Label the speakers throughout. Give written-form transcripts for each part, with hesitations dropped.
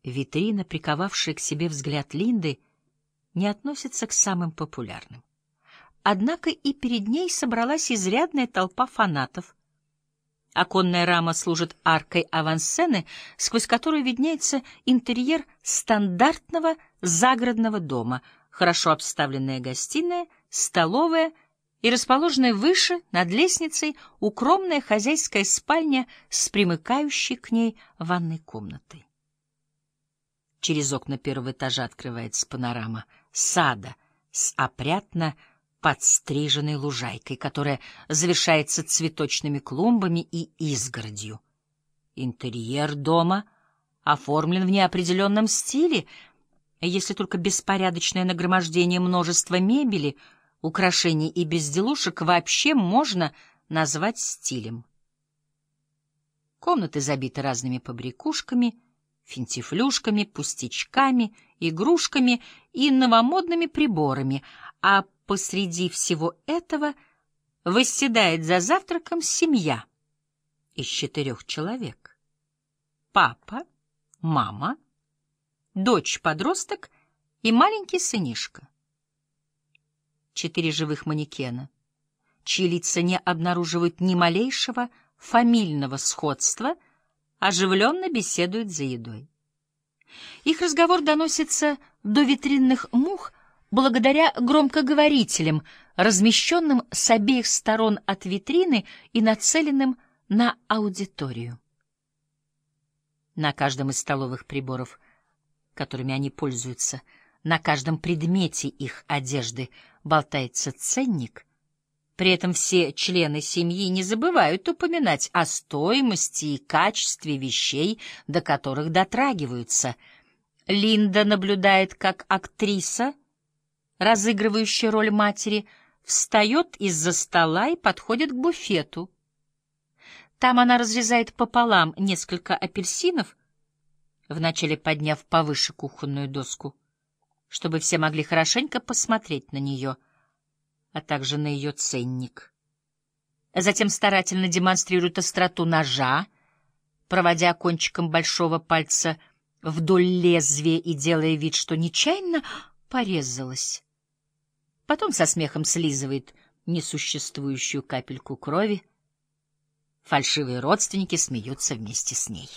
Speaker 1: Витрина, приковавшая к себе взгляд Линды, не относится к самым популярным. Однако и перед ней собралась изрядная толпа фанатов. Оконная рама служит аркой авансцены, сквозь которую виднеется интерьер стандартного загородного дома, хорошо обставленная гостиная, столовая и расположенная выше, над лестницей, укромная хозяйская спальня с примыкающей к ней ванной комнатой. Через окна первого этажа открывается панорама сада с опрятно подстриженной лужайкой, которая завершается цветочными клумбами и изгородью. Интерьер дома оформлен в неопределенном стиле, если только беспорядочное нагромождение множества мебели, украшений и безделушек вообще можно назвать стилем. Комнаты забиты разными побрякушками, финтифлюшками, пустячками, игрушками и новомодными приборами, а посреди всего этого восседает за завтраком семья из 4 человек. Папа, мама, дочь-подросток и маленький сынишка. 4 живых манекена, чьи лица не обнаруживают ни малейшего фамильного сходства, оживленно беседуют за едой. Их разговор доносится до витринных мух благодаря громкоговорителям, размещенным с обеих сторон от витрины и нацеленным на аудиторию. На каждом из столовых приборов, которыми они пользуются, на каждом предмете их одежды болтается ценник. При этом все члены семьи не забывают упоминать о стоимости и качестве вещей, до которых дотрагиваются. Линда наблюдает, как актриса, разыгрывающая роль матери, встает из-за стола и подходит к буфету. Там она разрезает пополам несколько апельсинов, вначале подняв повыше кухонную доску, чтобы все могли хорошенько посмотреть на нее, а также на ее ценник. Затем старательно демонстрирует остроту ножа, проводя кончиком большого пальца вдоль лезвия и делая вид, что нечаянно порезалась. Потом со смехом слизывает несуществующую капельку крови. Фальшивые родственники смеются вместе с ней.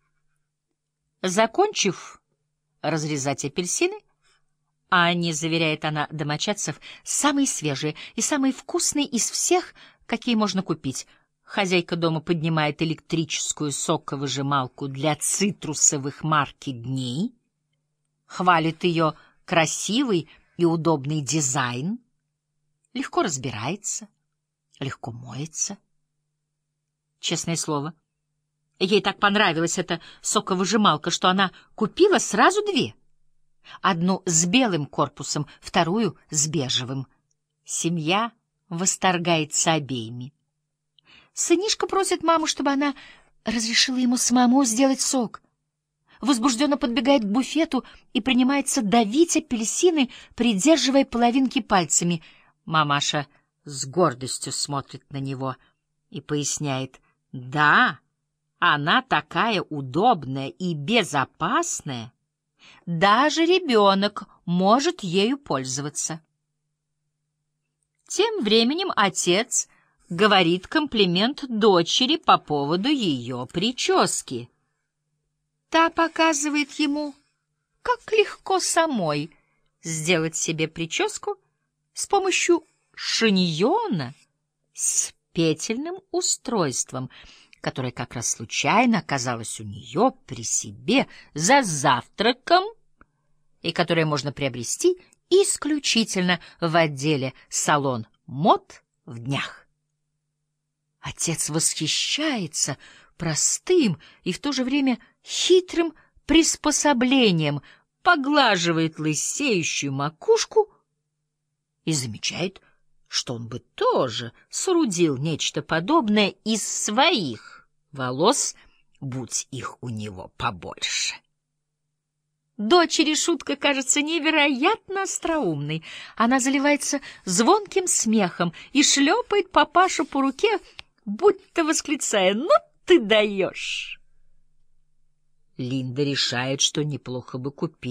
Speaker 1: Закончив разрезать апельсины, Анни, заверяет она домочадцев, самые свежие и самые вкусные из всех, какие можно купить. Хозяйка дома поднимает электрическую соковыжималку для цитрусовых марки дней, хвалит ее красивый и удобный дизайн, легко разбирается, легко моется. Честное слово, ей так понравилась эта соковыжималка, что она купила сразу 2. Одну с белым корпусом, вторую с бежевым. Семья восторгается обеими. Сынишка просит маму, чтобы она разрешила ему самому сделать сок. Возбужденно подбегает к буфету и принимается давить апельсины, придерживая половинки пальцами. Мамаша с гордостью смотрит на него и поясняет: «Да, она такая удобная и безопасная. Даже ребенок может ею пользоваться». Тем временем отец говорит комплимент дочери по поводу ее прически. Та показывает ему, как легко самой сделать себе прическу с помощью шиньона с петельным устройством, которое как раз случайно оказалось у нее при себе за завтраком и которое можно приобрести исключительно в отделе «Салон мод в днях». Отец восхищается простым и в то же время хитрым приспособлением, поглаживает лысеющую макушку и замечает, что он бы тоже соорудил нечто подобное из своих волос, будь их у него побольше. Дочери шутка кажется невероятно остроумной. Она заливается звонким смехом и шлепает папашу по руке, будто восклицая: «Ну ты даешь!» Линда решает, что неплохо бы купить